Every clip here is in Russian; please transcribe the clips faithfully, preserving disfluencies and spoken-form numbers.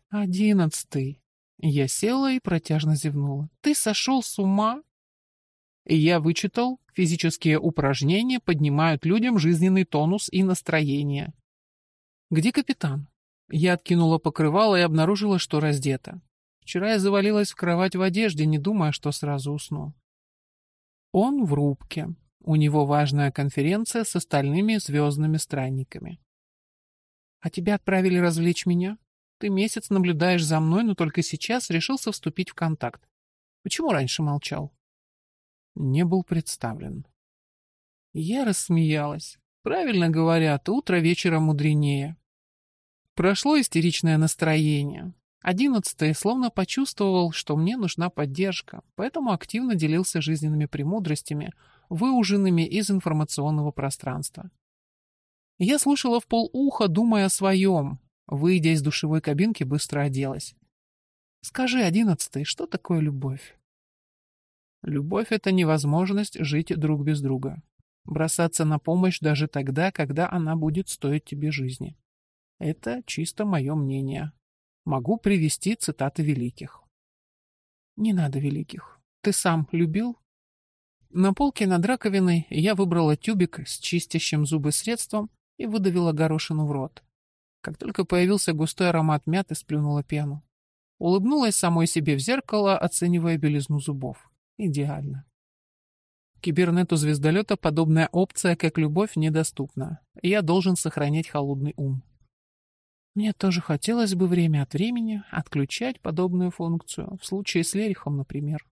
Одиннадцатый. Я села и протяжно зевнула. Ты сошел с ума? Я вычитал, физические упражнения поднимают людям жизненный тонус и настроение. Где капитан? Я откинула покрывало и обнаружила, что раздета. Вчера я завалилась в кровать в одежде, не думая, что сразу усну. Он в рубке. У него важная конференция с остальными звездными странниками. А тебя отправили развлечь меня? Ты месяц наблюдаешь за мной, но только сейчас решился вступить в контакт. Почему раньше молчал? Не был представлен. Я рассмеялась. Правильно говорят, утро вечера мудренее. Прошло истеричное настроение. Одиннадцатый словно почувствовал, что мне нужна поддержка, поэтому активно делился жизненными премудростями, выуженными из информационного пространства. Я слушала вполуха, думая о своем. Выйдя из душевой кабинки, быстро оделась. Скажи, одиннадцатый, что такое любовь? Любовь — это невозможность жить друг без друга. Бросаться на помощь даже тогда, когда она будет стоить тебе жизни. Это чисто мое мнение. Могу привести цитаты великих. Не надо великих. Ты сам любил? На полке над раковиной я выбрала тюбик с чистящим зубы средством и выдавила горошину в рот. Как только появился густой аромат мяты, сплюнула пену. Улыбнулась самой себе в зеркало, оценивая белизну зубов. Идеально. Кибернету звездолета подобная опция, как любовь, недоступна. Я должен сохранять холодный ум. Мне тоже хотелось бы время от времени отключать подобную функцию, в случае с Лерихом, например.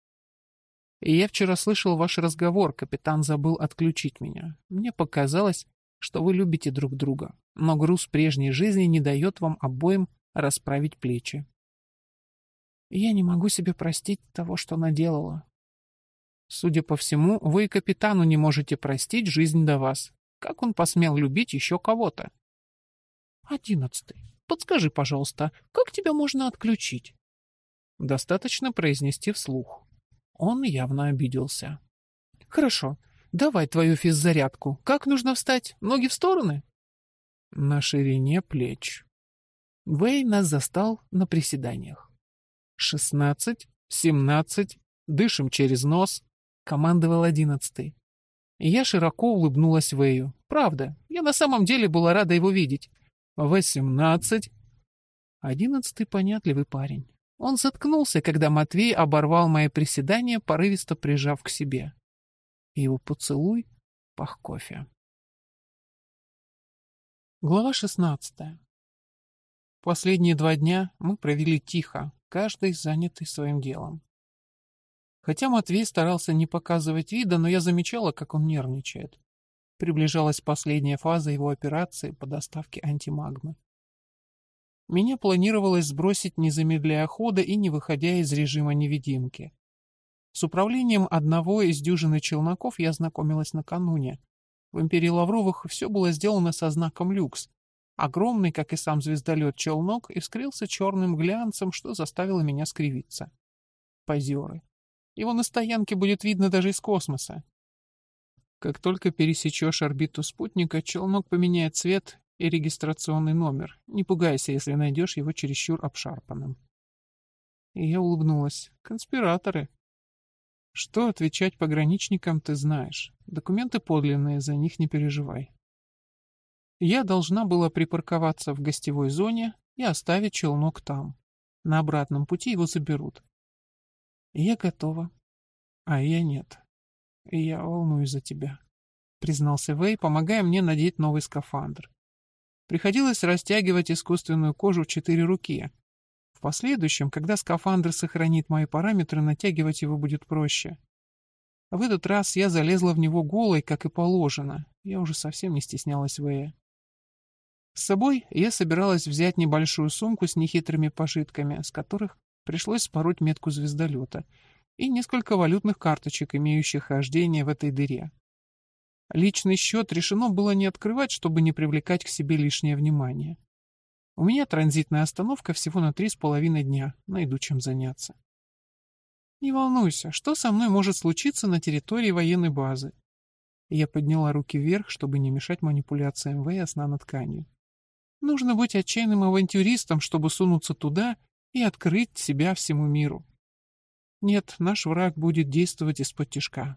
И я вчера слышал ваш разговор, капитан забыл отключить меня. Мне показалось, что вы любите друг друга, но груз прежней жизни не дает вам обоим расправить плечи. Я не могу себе простить того, что наделала. Судя по всему, вы и капитану не можете простить жизнь до вас. Как он посмел любить еще кого-то? Одиннадцатый. Подскажи, пожалуйста, как тебя можно отключить? Достаточно произнести вслух. Он явно обиделся. Хорошо. Давай твою физзарядку. Как нужно встать? Ноги в стороны? На ширине плеч. Вэй нас застал на приседаниях. Шестнадцать, семнадцать, дышим через нос, командовал одиннадцатый. Я широко улыбнулась Вэю. Правда, я на самом деле была рада его видеть. Восемнадцать. Одиннадцатый понятливый парень. Он заткнулся, когда Матвей оборвал мои приседания, порывисто прижав к себе. Его поцелуй пах кофе. Глава шестнадцатая. Последние два дня мы провели тихо, каждый занятый своим делом. Хотя Матвей старался не показывать вида, но я замечала, как он нервничает. Приближалась последняя фаза его операции по доставке антимагмы. Меня планировалось сбросить, не замедляя хода и не выходя из режима невидимки. С управлением одного из дюжины челноков я знакомилась накануне. В империи Лавровых все было сделано со знаком люкс. Огромный, как и сам звездолет, челнок искрился черным глянцем, что заставило меня скривиться. Позеры. Его на стоянке будет видно даже из космоса. Как только пересечешь орбиту спутника, челнок поменяет цвет и регистрационный номер. Не пугайся, если найдешь его чересчур обшарпанным. И я улыбнулась. Конспираторы. Что отвечать пограничникам, ты знаешь. Документы подлинные, за них не переживай. Я должна была припарковаться в гостевой зоне и оставить челнок там. На обратном пути его заберут. Я готова. А я нет. Я волнуюсь за тебя, признался Вэй, помогая мне надеть новый скафандр. Приходилось растягивать искусственную кожу в четыре руки. В последующем, когда скафандр сохранит мои параметры, натягивать его будет проще. В этот раз я залезла в него голой, как и положено. Я уже совсем не стеснялась Вэя. С собой я собиралась взять небольшую сумку с нехитрыми пожитками, с которых пришлось спороть метку звездолета, и несколько валютных карточек, имеющих хождение в этой дыре. Личный счет решено было не открывать, чтобы не привлекать к себе лишнее внимание. У меня транзитная остановка всего на три с половиной дня, найду чем заняться. Не волнуйся, что со мной может случиться на территории военной базы? Я подняла руки вверх, чтобы не мешать манипуляциям Вэя с нанотканью. Нужно быть отчаянным авантюристом, чтобы сунуться туда и открыть себя всему миру. Нет, наш враг будет действовать из-под тишка.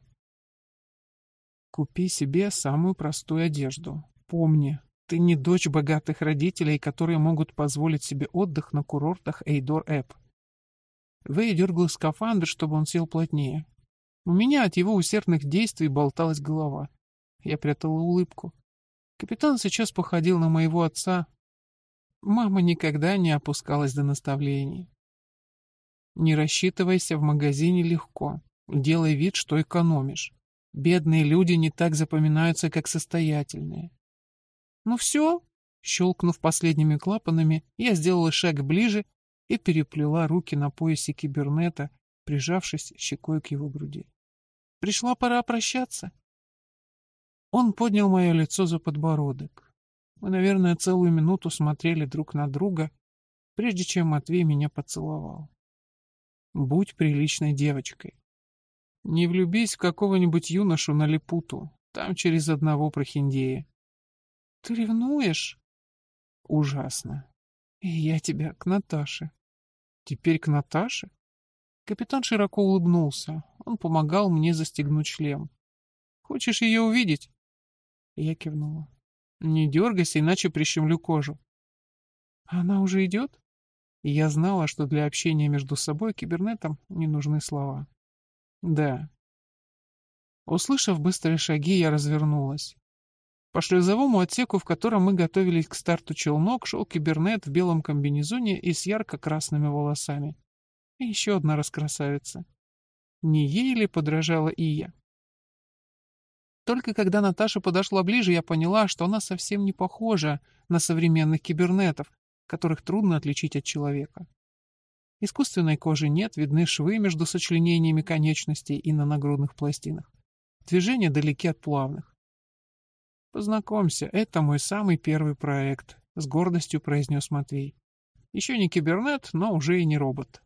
Купи себе самую простую одежду. Помни, ты не дочь богатых родителей, которые могут позволить себе отдых на курортах Эйдор-Эп. Вэй дергал скафандр, чтобы он сел плотнее. У меня от его усердных действий болталась голова. Я прятала улыбку. Капитан сейчас походил на моего отца. Мама никогда не опускалась до наставлений. Не рассчитывайся в магазине легко. Делай вид, что экономишь. Бедные люди не так запоминаются, как состоятельные. Ну все, щелкнув последними клапанами, я сделала шаг ближе и переплела руки на поясе кибернета, прижавшись щекой к его груди. Пришла пора прощаться. Он поднял мое лицо за подбородок. Мы, наверное, целую минуту смотрели друг на друга, прежде чем Матвей меня поцеловал. Будь приличной девочкой. Не влюбись в какого-нибудь юношу на липуту, там через одного прохиндея. Ты ревнуешь? Ужасно. И я тебя к Наташе. Теперь к Наташе? Капитан широко улыбнулся. Он помогал мне застегнуть шлем. Хочешь ее увидеть? Я кивнула. Не дергайся, иначе прищемлю кожу. Она уже идет? И я знала, что для общения между собой и кибернетом не нужны слова. Да. Услышав быстрые шаги, я развернулась. По шлюзовому отсеку, в котором мы готовились к старту челнок, шел кибернет в белом комбинезоне и с ярко-красными волосами. И еще одна раскрасавица. Не ей ли подражала Ия? Только когда Наташа подошла ближе, я поняла, что она совсем не похожа на современных кибернетов, которых трудно отличить от человека. Искусственной кожи нет, видны швы между сочленениями конечностей и на нагрудных пластинах. Движения далеки от плавных. «Познакомься, это мой самый первый проект», — с гордостью произнес Матвей. «Еще не кибернет, но уже и не робот».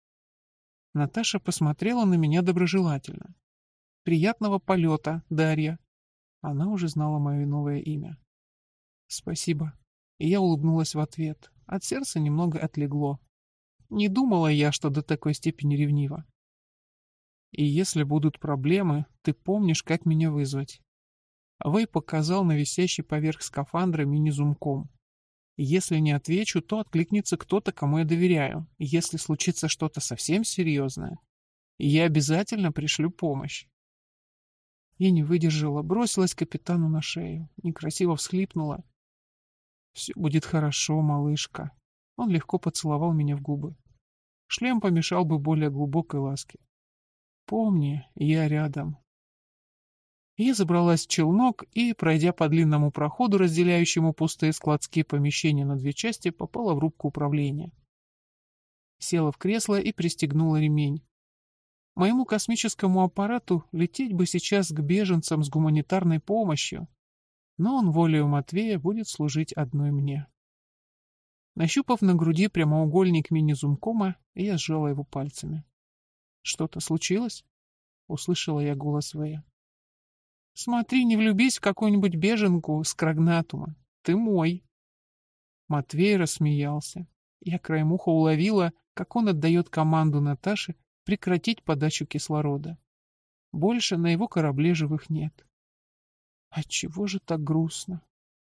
Наташа посмотрела на меня доброжелательно. «Приятного полета, Дарья». Она уже знала мое новое имя. «Спасибо». И я улыбнулась в ответ. От сердца немного отлегло. Не думала я, что до такой степени ревнива. «И если будут проблемы, ты помнишь, как меня вызвать». Вэй показал на висящий поверх скафандра мини-зумком. «Если не отвечу, то откликнется кто-то, кому я доверяю. Если случится что-то совсем серьезное, я обязательно пришлю помощь». Я не выдержала, бросилась капитану на шею, некрасиво всхлипнула. «Все будет хорошо, малышка». Он легко поцеловал меня в губы. Шлем помешал бы более глубокой ласке. «Помни, я рядом». Я забралась в челнок и, пройдя по длинному проходу, разделяющему пустые складские помещения на две части, попала в рубку управления. Села в кресло и пристегнула ремень. Моему космическому аппарату лететь бы сейчас к беженцам с гуманитарной помощью, но он волею Матвея будет служить одной мне. Нащупав на груди прямоугольник мини-зумкома, я сжала его пальцами. «Что-то случилось?» — услышала я голос Вэя. «Смотри, не влюбись в какую-нибудь беженку с Крагнатума. Ты мой». Матвей рассмеялся. Я краем уха уловила, как он отдает команду Наташе прекратить подачу кислорода. Больше на его корабле живых нет. Отчего же так грустно?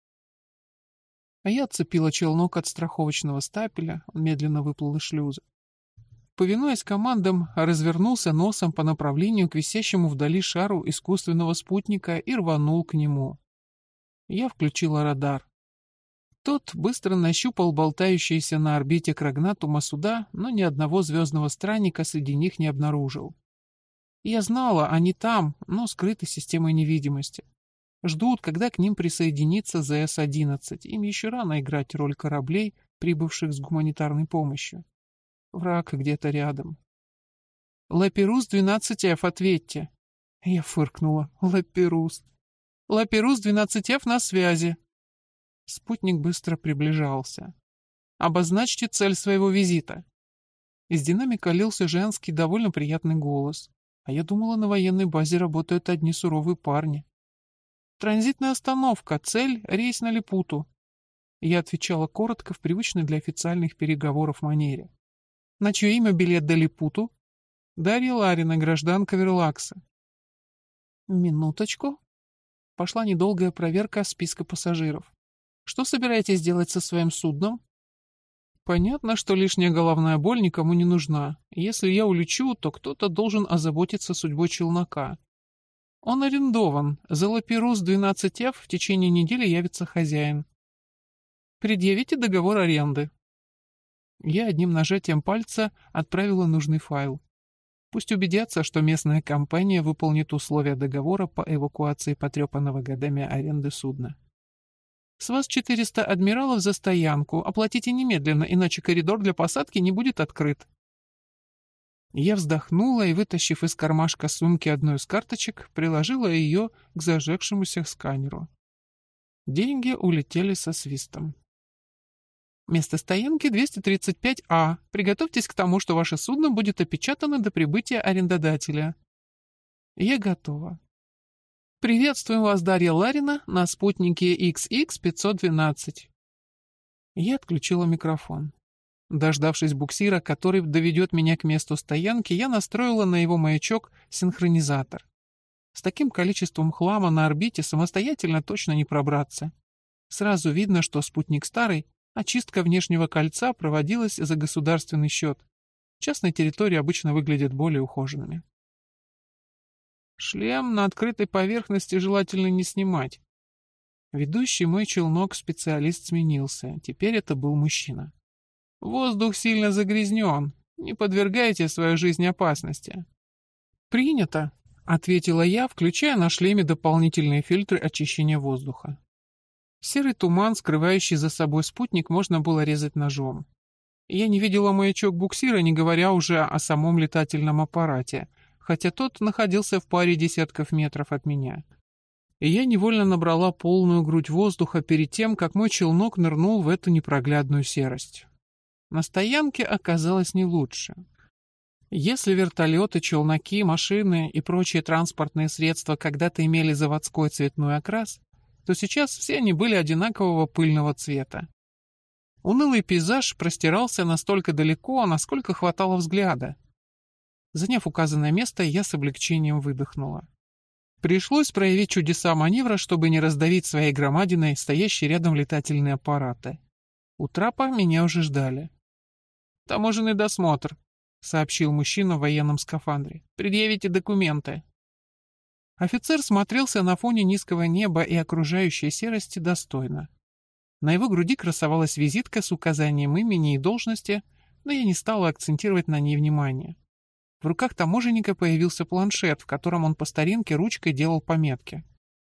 А я отцепила челнок от страховочного стапеля, он медленно выплыл из шлюза. Повинуясь командам, развернулся носом по направлению к висящему вдали шару искусственного спутника и рванул к нему. Я включила радар. Тот быстро нащупал болтающиеся на орбите Крагнатума суда, но ни одного звездного странника среди них не обнаружил. Я знала, они там, но скрыты системой невидимости. Ждут, когда к ним присоединится зэ эс одиннадцать. Им еще рано играть роль кораблей, прибывших с гуманитарной помощью. Враг где-то рядом. «Лаперус двенадцать эф, ответьте!» Я фыркнула. «Лаперус! Лаперус двенадцать эф на связи!» Спутник быстро приближался. «Обозначьте цель своего визита!» Из динамика лился женский, довольно приятный голос. А я думала, на военной базе работают одни суровые парни. «Транзитная остановка. Цель — рейс на Липуту». Я отвечала коротко в привычной для официальных переговоров манере. На чье имя билет до Липуту? Дарья Ларина, гражданка Верлакса. Минуточку. Пошла недолгая проверка списка пассажиров. Что собираетесь делать со своим судном? Понятно, что лишняя головная боль никому не нужна. Если я улечу, то кто-то должен озаботиться судьбой челнока. Он арендован. За Лаперус двенадцать эф в течение недели явится хозяин. Предъявите договор аренды. Я одним нажатием пальца отправила нужный файл. Пусть убедятся, что местная компания выполнит условия договора по эвакуации потрепанного годами аренды судна. С вас четыреста адмиралов за стоянку. Оплатите немедленно, иначе коридор для посадки не будет открыт. Я вздохнула и, вытащив из кармашка сумки одну из карточек, приложила ее к зажегшемуся сканеру. Деньги улетели со свистом. Место стоянки двести тридцать пять А. Приготовьтесь к тому, что ваше судно будет опечатано до прибытия арендодателя. Я готова. Приветствуем вас, Дарья Ларина, на спутнике икс икс пятьсот двенадцать. Я отключила микрофон. Дождавшись буксира, который доведет меня к месту стоянки, я настроила на его маячок синхронизатор. С таким количеством хлама на орбите самостоятельно точно не пробраться. Сразу видно, что спутник старый, а чистка внешнего кольца проводилась за государственный счет. Частные территории обычно выглядят более ухоженными. Шлем на открытой поверхности желательно не снимать. Ведущий мой челнок специалист сменился. Теперь это был мужчина. Воздух сильно загрязнен. Не подвергайте свою жизнь опасности. Принято, ответила я, включая на шлеме дополнительные фильтры очищения воздуха. Серый туман, скрывающий за собой спутник, можно было резать ножом. Я не видела маячок буксира, не говоря уже о самом летательном аппарате, хотя тот находился в паре десятков метров от меня. И я невольно набрала полную грудь воздуха перед тем, как мой челнок нырнул в эту непроглядную серость. На стоянке оказалось не лучше. Если вертолеты, челноки, машины и прочие транспортные средства когда-то имели заводской цветной окрас, то сейчас все они были одинакового пыльного цвета. Унылый пейзаж простирался настолько далеко, насколько хватало взгляда. Заняв указанное место, я с облегчением выдохнула. Пришлось проявить чудеса маневра, чтобы не раздавить своей громадиной стоящие рядом летательные аппараты. У трапа меня уже ждали. «Таможенный досмотр», — сообщил мужчина в военном скафандре. «Предъявите документы». Офицер смотрелся на фоне низкого неба и окружающей серости достойно. На его груди красовалась визитка с указанием имени и должности, но я не стала акцентировать на ней внимание. В руках таможенника появился планшет, в котором он по старинке ручкой делал пометки.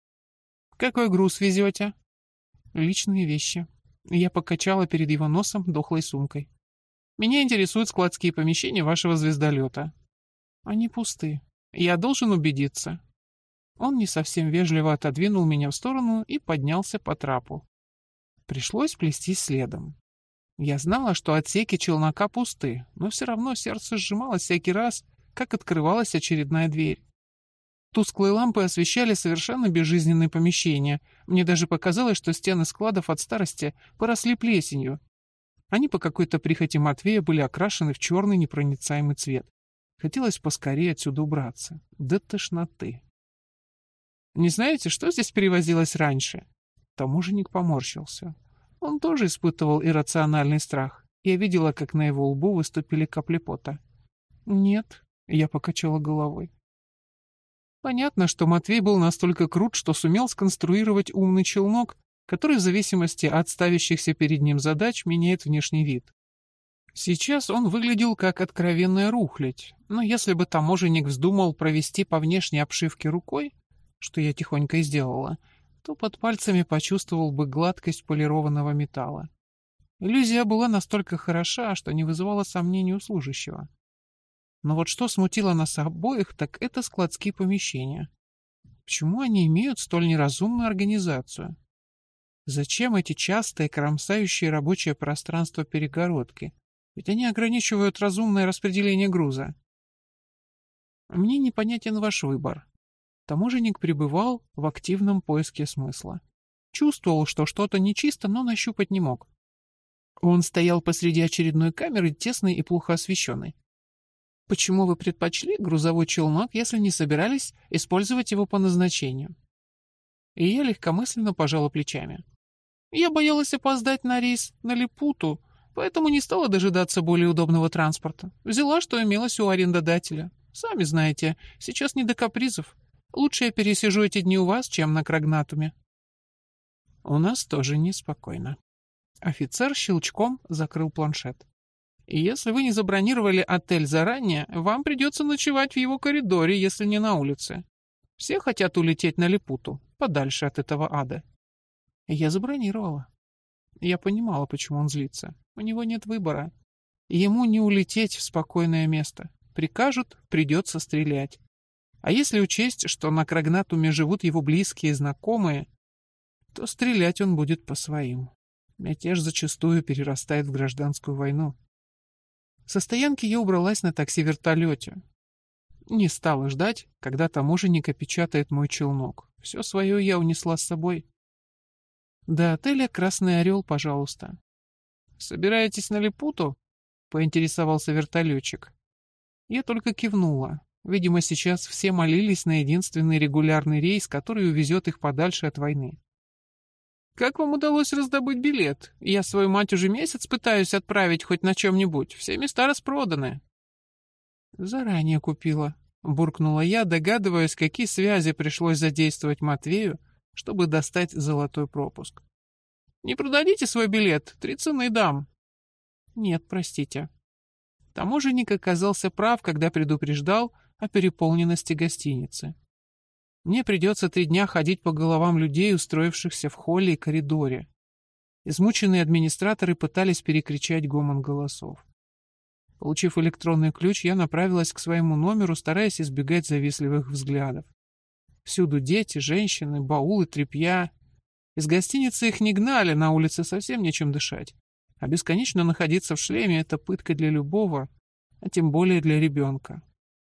«Какой груз везете?» «Личные вещи». Я покачала перед его носом дохлой сумкой. «Меня интересуют складские помещения вашего звездолета». «Они пусты. Я должен убедиться». Он не совсем вежливо отодвинул меня в сторону и поднялся по трапу. Пришлось плестись следом. Я знала, что отсеки челнока пусты, но все равно сердце сжималось всякий раз, как открывалась очередная дверь. Тусклые лампы освещали совершенно безжизненные помещения. Мне даже показалось, что стены складов от старости поросли плесенью. Они по какой-то прихоти Матвея были окрашены в черный непроницаемый цвет. Хотелось поскорее отсюда убраться. До тошноты. «Не знаете, что здесь перевозилось раньше?» Таможенник поморщился. Он тоже испытывал иррациональный страх. Я видела, как на его лбу выступили капли пота. «Нет», — я покачала головой. Понятно, что Матвей был настолько крут, что сумел сконструировать умный челнок, который в зависимости от ставящихся перед ним задач меняет внешний вид. Сейчас он выглядел как откровенная рухлядь, но если бы таможенник вздумал провести по внешней обшивке рукой, что я тихонько и сделала, то под пальцами почувствовал бы гладкость полированного металла. Иллюзия была настолько хороша, что не вызывала сомнений у служащего. Но вот что смутило нас обоих, так это складские помещения. Почему они имеют столь неразумную организацию? Зачем эти частые, кромсающие рабочее пространство перегородки? Ведь они ограничивают разумное распределение груза. Мне непонятен ваш выбор. Таможенник пребывал в активном поиске смысла. Чувствовал, что что-то нечисто, но нащупать не мог. Он стоял посреди очередной камеры, тесной и плохо освещенной. Почему вы предпочли грузовой челнок, если не собирались использовать его по назначению? И я легкомысленно пожала плечами. Я боялась опоздать на рейс на Липуту, поэтому не стала дожидаться более удобного транспорта. Взяла, что имелось у арендодателя. Сами знаете, сейчас не до капризов. Лучше я пересижу эти дни у вас, чем на Крагнатуме. У нас тоже неспокойно. Офицер щелчком закрыл планшет. И если вы не забронировали отель заранее, вам придется ночевать в его коридоре, если не на улице. Все хотят улететь на Липуту, подальше от этого ада. Я забронировала. Я понимала, почему он злится. У него нет выбора. Ему не улететь в спокойное место. Прикажут, придется стрелять. А если учесть, что на Крагнатуме живут его близкие и знакомые, то стрелять он будет по своим. Мятеж зачастую перерастает в гражданскую войну. Со стоянки я убралась на такси-вертолете. Не стала ждать, когда таможенник опечатает мой челнок. Все свое я унесла с собой. До отеля «Красный Орел», пожалуйста. «Собираетесь на Липуту?» — поинтересовался вертолетчик. Я только кивнула. Видимо, сейчас все молились на единственный регулярный рейс, который увезет их подальше от войны. «Как вам удалось раздобыть билет? Я свою мать уже месяц пытаюсь отправить хоть на чем-нибудь. Все места распроданы». «Заранее купила», — буркнула я, догадываясь, какие связи пришлось задействовать Матвею, чтобы достать золотой пропуск. «Не продадите свой билет? Три цены дам». «Нет, простите». Таможенник оказался прав, когда предупреждал о переполненности гостиницы. Мне придется три дня ходить по головам людей, устроившихся в холле и коридоре. Измученные администраторы пытались перекричать гомон голосов. Получив электронный ключ, я направилась к своему номеру, стараясь избегать завистливых взглядов. Всюду дети, женщины, баулы, тряпья. Из гостиницы их не гнали, на улице совсем нечем дышать. А бесконечно находиться в шлеме — это пытка для любого, а тем более для ребенка.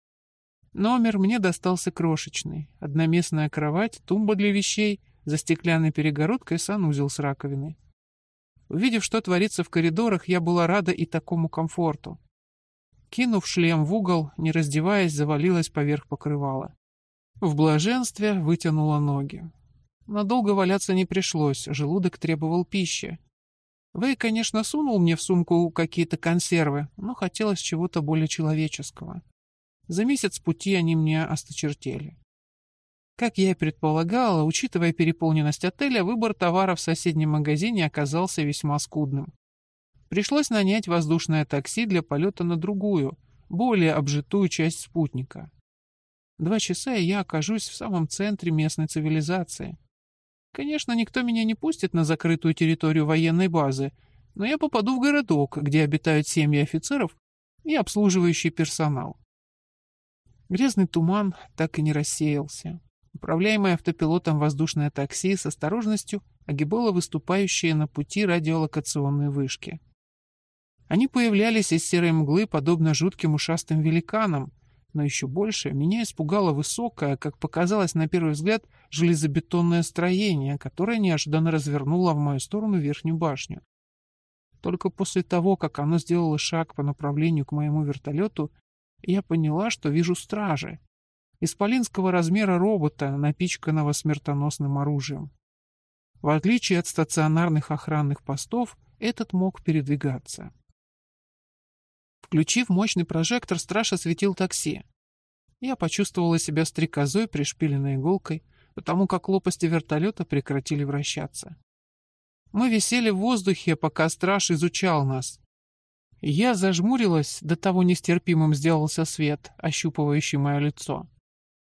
Номер мне достался крошечный. Одноместная кровать, тумба для вещей, за стеклянной перегородкой санузел с раковиной. Увидев, что творится в коридорах, я была рада и такому комфорту. Кинув шлем в угол, не раздеваясь, завалилась поверх покрывала. В блаженстве вытянула ноги. Надолго валяться не пришлось, желудок требовал пищи. Вэй, конечно, сунул мне в сумку какие-то консервы, но хотелось чего-то более человеческого. За месяц пути они мне осточертели. Как я и предполагала, учитывая переполненность отеля, выбор товара в соседнем магазине оказался весьма скудным. Пришлось нанять воздушное такси для полета на другую, более обжитую часть спутника. Два часа, и я окажусь в самом центре местной цивилизации. Конечно, никто меня не пустит на закрытую территорию военной базы, но я попаду в городок, где обитают семьи офицеров и обслуживающий персонал. Грязный туман так и не рассеялся. Управляемое автопилотом воздушное такси с осторожностью огибало выступающие на пути радиолокационные вышки. Они появлялись из серой мглы, подобно жутким ушастым великанам, но еще больше меня испугало высокое, как показалось на первый взгляд, железобетонное строение, которое неожиданно развернуло в мою сторону верхнюю башню. Только после того, как оно сделало шаг по направлению к моему вертолету, я поняла, что вижу стражи. Исполинского размера робота, напичканного смертоносным оружием. В отличие от стационарных охранных постов, этот мог передвигаться. Включив мощный прожектор, страж осветил такси. Я почувствовала себя стрекозой, пришпиленной иголкой, потому как лопасти вертолета прекратили вращаться. Мы висели в воздухе, пока страж изучал нас. Я зажмурилась, до того нестерпимым сделался свет, ощупывающий мое лицо.